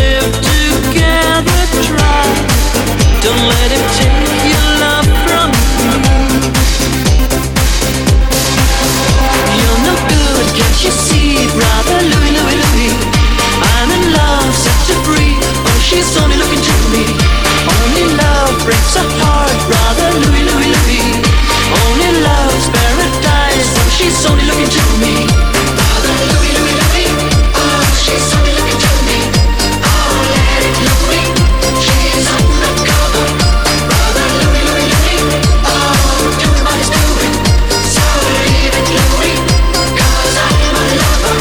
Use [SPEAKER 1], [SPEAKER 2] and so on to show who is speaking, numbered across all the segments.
[SPEAKER 1] live together, try. Don't let him take your love from you. You're no good, can't you see, brother Louie, Louie, Louie? I'm in love, set to free. Oh, she's only looking to me. Only love breaks a heart, brother Louie, Louie, Louie. Only love's paradise. Oh, she's only looking to me. Brother Louie, Louie, Louie. Oh, she's only looking to me. Oh, let it Louie. She's undercover. Brother Louie, Louie, Louie. Oh, everybody's doing. So leave it Louie, 'cause I'm a lover.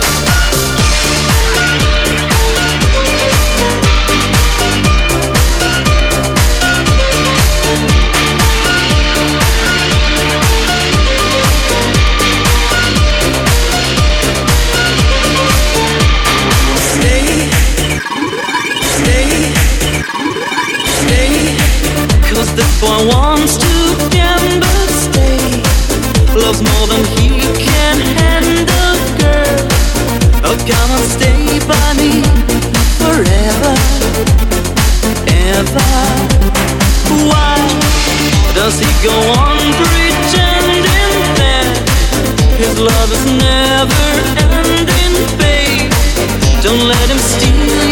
[SPEAKER 1] This boy wants to gamble, stay. Loves more than he can handle, girl. Oh, come and stay by me forever, ever. Why does he go on pretending that his love is never ending, babe? Don't let him steal